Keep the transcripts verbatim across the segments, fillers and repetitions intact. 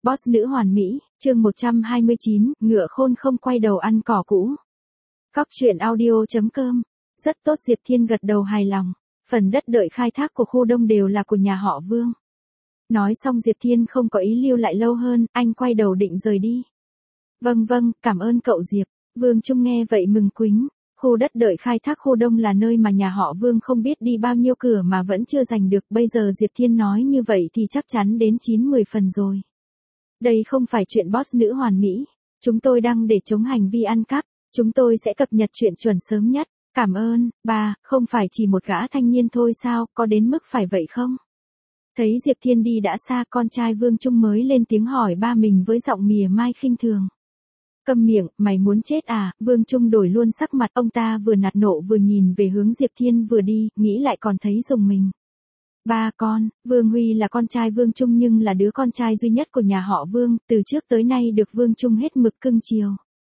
Boss nữ hoàn mỹ, chương một trăm hai mươi chín, ngựa khôn không quay đầu ăn cỏ cũ. Cóc truyện audio chấm com. Rất tốt, Diệp Thiên gật đầu hài lòng. Phần đất đợi khai thác của khu đông đều là của nhà họ Vương. Nói xong Diệp Thiên không có ý lưu lại lâu hơn, anh quay đầu định rời đi. Vâng vâng, cảm ơn cậu Diệp. Vương Trung nghe vậy mừng quính. Khu đất đợi khai thác khu đông là nơi mà nhà họ Vương không biết đi bao nhiêu cửa mà vẫn chưa giành được. Bây giờ Diệp Thiên nói như vậy thì chắc chắn đến chín mười phần rồi. Đây không phải chuyện boss nữ hoàn mỹ. Chúng tôi đang để chống hành vi ăn cắp. Chúng tôi sẽ cập nhật chuyện chuẩn sớm nhất. Cảm ơn, ba, không phải chỉ một gã thanh niên thôi sao, có đến mức phải vậy không? Thấy Diệp Thiên đi đã xa, con trai Vương Trung mới lên tiếng hỏi ba mình với giọng mỉa mai khinh thường. Câm miệng, mày muốn chết à? Vương Trung đổi luôn sắc mặt, ông ta vừa nạt nộ vừa nhìn về hướng Diệp Thiên vừa đi, nghĩ lại còn thấy rùng mình. Ba con, Vương Huy là con trai Vương Trung nhưng là đứa con trai duy nhất của nhà họ Vương, từ trước tới nay được Vương Trung hết mực cưng chiều.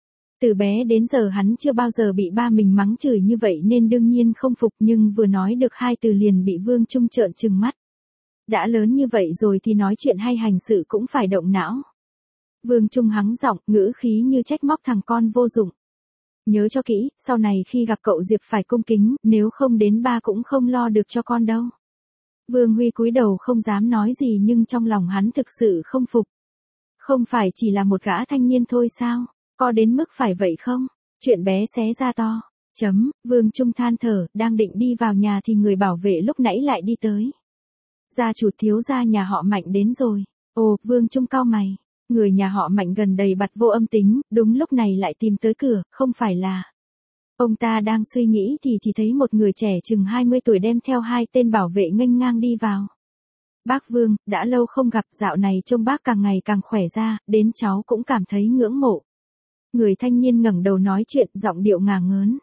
Từ bé đến giờ hắn chưa bao giờ bị ba mình mắng chửi như vậy nên đương nhiên không phục, nhưng vừa nói được hai từ liền bị Vương Trung trợn trừng mắt. Đã lớn như vậy rồi thì nói chuyện hay hành sự cũng phải động não. Vương Trung hắng giọng, ngữ khí như trách móc thằng con vô dụng. Nhớ cho kỹ, sau này khi gặp cậu Diệp phải cung kính, nếu không đến ba cũng không lo được cho con đâu. Vương Huy cúi đầu không dám nói gì nhưng trong lòng hắn thực sự không phục. Không phải chỉ là một gã thanh niên thôi sao? Có đến mức phải vậy không? Chuyện bé xé ra to. Chấm, Vương Trung than thở, đang định đi vào nhà thì người bảo vệ lúc nãy lại đi tới. Gia chủ thiếu gia nhà họ Mạnh đến rồi. Ồ, Vương Trung cau mày. Người nhà họ Mạnh gần đầy bặt vô âm tính, đúng lúc này lại tìm tới cửa, không phải là. Ông ta đang suy nghĩ thì chỉ thấy một người trẻ chừng hai mươi tuổi đem theo hai tên bảo vệ nghênh ngang đi vào. Bác Vương, đã lâu không gặp, dạo này trông bác càng ngày càng khỏe ra, đến cháu cũng cảm thấy ngưỡng mộ. Người thanh niên ngẩng đầu nói chuyện, giọng điệu ngả ngớn.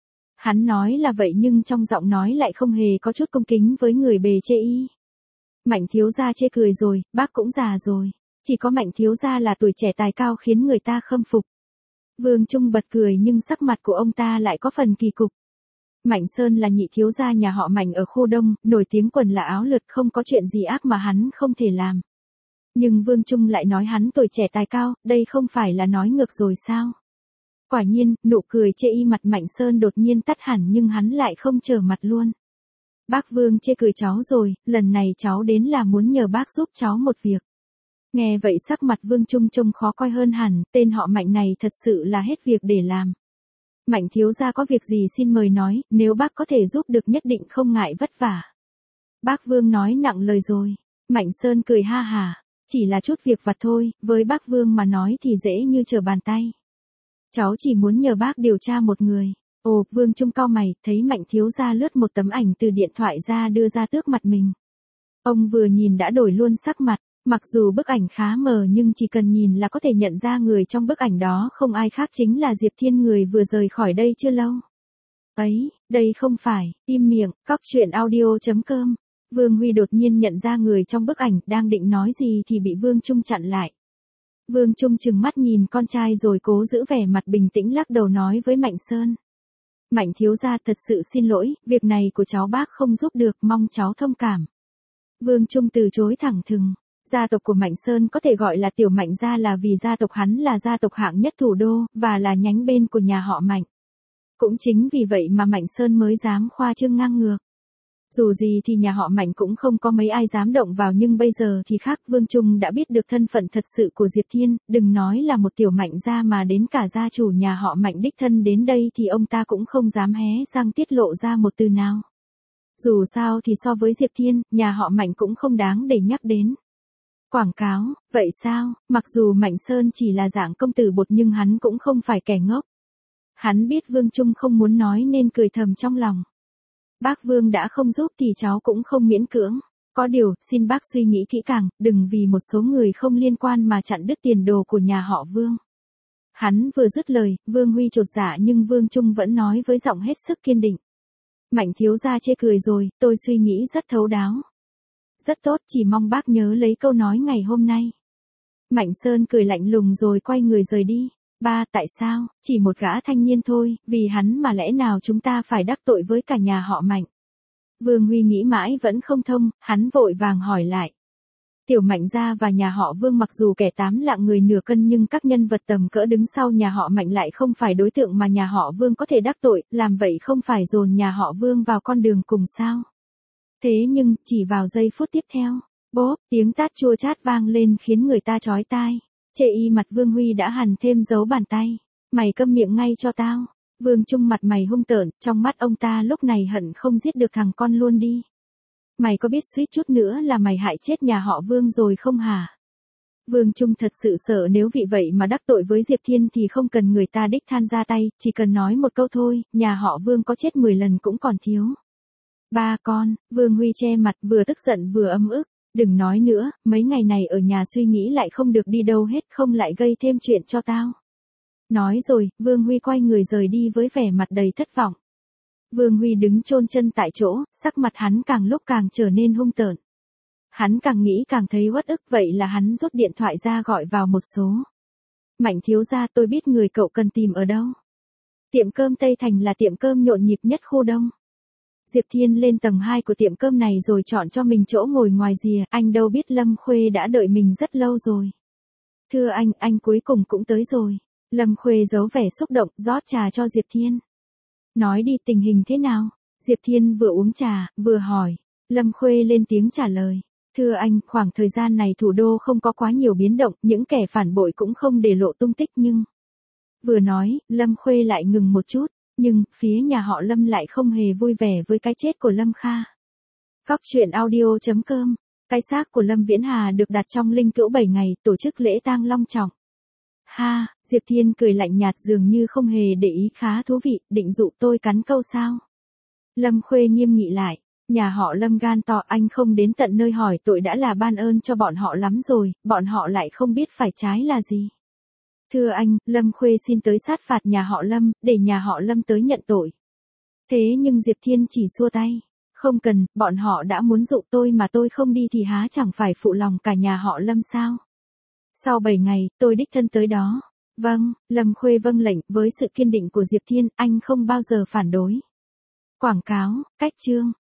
Hắn nói là vậy nhưng trong giọng nói lại không hề có chút cung kính với người bề chê y. Mạnh thiếu gia chê cười rồi, bác cũng già rồi. Chỉ có Mạnh thiếu gia là tuổi trẻ tài cao khiến người ta khâm phục. Vương Trung bật cười nhưng sắc mặt của ông ta lại có phần kỳ cục. Mạnh Sơn là nhị thiếu gia nhà họ Mạnh ở khu đông, nổi tiếng quần là áo lượt, không có chuyện gì ác mà hắn không thể làm. Nhưng Vương Trung lại nói hắn tuổi trẻ tài cao, đây không phải là nói ngược rồi sao? Quả nhiên, nụ cười chê y mặt Mạnh Sơn đột nhiên tắt hẳn nhưng hắn lại không trở mặt luôn. Bác Vương chê cười cháu rồi, lần này cháu đến là muốn nhờ bác giúp cháu một việc. Nghe vậy sắc mặt Vương Trung trông khó coi hơn hẳn, tên họ Mạnh này thật sự là hết việc để làm. Mạnh thiếu gia có việc gì xin mời nói, nếu bác có thể giúp được nhất định không ngại vất vả. Bác Vương nói nặng lời rồi. Mạnh Sơn cười ha hả, chỉ là chút việc vặt thôi, với bác Vương mà nói thì dễ như trở bàn tay. Cháu chỉ muốn nhờ bác điều tra một người. Ồ, Vương Trung cau mày, thấy Mạnh thiếu gia lướt một tấm ảnh từ điện thoại ra đưa ra trước mặt mình. Ông vừa nhìn đã đổi luôn sắc mặt. Mặc dù bức ảnh khá mờ nhưng chỉ cần nhìn là có thể nhận ra người trong bức ảnh đó không ai khác chính là Diệp Thiên, người vừa rời khỏi đây chưa lâu. Ấy, đây không phải, im miệng, cóc truyện audio chấm com. Vương Huy đột nhiên nhận ra người trong bức ảnh, đang định nói gì thì bị Vương Trung chặn lại. Vương Trung trừng mắt nhìn con trai rồi cố giữ vẻ mặt bình tĩnh lắc đầu nói với Mạnh Sơn. Mạnh thiếu gia thật sự xin lỗi, việc này của cháu bác không giúp được, mong cháu thông cảm. Vương Trung từ chối thẳng thừng. Gia tộc của Mạnh Sơn có thể gọi là tiểu Mạnh gia là vì gia tộc hắn là gia tộc hạng nhất thủ đô, và là nhánh bên của nhà họ Mạnh. Cũng chính vì vậy mà Mạnh Sơn mới dám khoa trương ngang ngược. Dù gì thì nhà họ Mạnh cũng không có mấy ai dám động vào nhưng bây giờ thì khác, Vương Trung đã biết được thân phận thật sự của Diệp Thiên, đừng nói là một tiểu Mạnh gia mà đến cả gia chủ nhà họ Mạnh đích thân đến đây thì ông ta cũng không dám hé răng tiết lộ ra một từ nào. Dù sao thì so với Diệp Thiên, nhà họ Mạnh cũng không đáng để nhắc đến. Quảng cáo, vậy sao? Mặc dù Mạnh Sơn chỉ là dạng công tử bột nhưng hắn cũng không phải kẻ ngốc. Hắn biết Vương Trung không muốn nói nên cười thầm trong lòng. Bác Vương đã không giúp thì cháu cũng không miễn cưỡng. Có điều, xin bác suy nghĩ kỹ càng, đừng vì một số người không liên quan mà chặn đứt tiền đồ của nhà họ Vương. Hắn vừa dứt lời, Vương Huy chột dạ nhưng Vương Trung vẫn nói với giọng hết sức kiên định. Mạnh thiếu gia chê cười rồi, tôi suy nghĩ rất thấu đáo. Rất tốt, chỉ mong bác nhớ lấy câu nói ngày hôm nay. Mạnh Sơn cười lạnh lùng rồi quay người rời đi. Ba, tại sao, chỉ một gã thanh niên thôi, vì hắn mà lẽ nào chúng ta phải đắc tội với cả nhà họ Mạnh. Vương Huy nghĩ mãi vẫn không thông, hắn vội vàng hỏi lại. Tiểu Mạnh gia và nhà họ Vương mặc dù kẻ tám lạng người nửa cân nhưng các nhân vật tầm cỡ đứng sau nhà họ Mạnh lại không phải đối tượng mà nhà họ Vương có thể đắc tội, làm vậy không phải dồn nhà họ Vương vào con đường cùng sao. Thế nhưng, chỉ vào giây phút tiếp theo, bốp, tiếng tát chua chát vang lên khiến người ta chói tai. Chê y mặt Vương Huy đã hằn thêm dấu bàn tay. Mày câm miệng ngay cho tao. Vương Trung mặt mày hung tợn, trong mắt ông ta lúc này hận không giết được thằng con luôn đi. Mày có biết suýt chút nữa là mày hại chết nhà họ Vương rồi không hả? Vương Trung thật sự sợ nếu vì vậy mà đắc tội với Diệp Thiên thì không cần người ta đích than ra tay, chỉ cần nói một câu thôi, nhà họ Vương có chết mười lần cũng còn thiếu. Ba con, Vương Huy che mặt vừa tức giận vừa ấm ức, đừng nói nữa, mấy ngày này ở nhà suy nghĩ lại không được đi đâu hết, không lại gây thêm chuyện cho tao. Nói rồi, Vương Huy quay người rời đi với vẻ mặt đầy thất vọng. Vương Huy đứng chôn chân tại chỗ, sắc mặt hắn càng lúc càng trở nên hung tợn. Hắn càng nghĩ càng thấy uất ức, vậy là hắn rút điện thoại ra gọi vào một số. Mạnh thiếu gia, tôi biết người cậu cần tìm ở đâu. Tiệm cơm Tây Thành là tiệm cơm nhộn nhịp nhất khu đông. Diệp Thiên lên tầng hai của tiệm cơm này rồi chọn cho mình chỗ ngồi ngoài rìa, anh đâu biết Lâm Khuê đã đợi mình rất lâu rồi. Thưa anh, anh cuối cùng cũng tới rồi. Lâm Khuê giấu vẻ xúc động, rót trà cho Diệp Thiên. Nói đi, tình hình thế nào? Diệp Thiên vừa uống trà, vừa hỏi. Lâm Khuê lên tiếng trả lời. Thưa anh, khoảng thời gian này thủ đô không có quá nhiều biến động, những kẻ phản bội cũng không để lộ tung tích nhưng... Vừa nói, Lâm Khuê lại ngừng một chút, nhưng, phía nhà họ Lâm lại không hề vui vẻ với cái chết của Lâm Kha. Cóc truyện audio chấm com. Cái xác của Lâm Viễn Hà được đặt trong linh cữu bảy ngày, tổ chức lễ tang long trọng. Ha, Diệp Thiên cười lạnh nhạt dường như không hề để ý, khá thú vị, định dụ tôi cắn câu sao? Lâm Khuê nghiêm nghị lại, nhà họ Lâm gan to, anh không đến tận nơi hỏi tội đã là ban ơn cho bọn họ lắm rồi, bọn họ lại không biết phải trái là gì. Thưa anh, Lâm Khuê xin tới sát phạt nhà họ Lâm, để nhà họ Lâm tới nhận tội. Thế nhưng Diệp Thiên chỉ xua tay. Không cần, bọn họ đã muốn dụ tôi mà tôi không đi thì há chẳng phải phụ lòng cả nhà họ Lâm sao? Sau bảy ngày, tôi đích thân tới đó. Vâng, Lâm Khuê vâng lệnh, với sự kiên định của Diệp Thiên, anh không bao giờ phản đối. Quảng cáo, cách chương.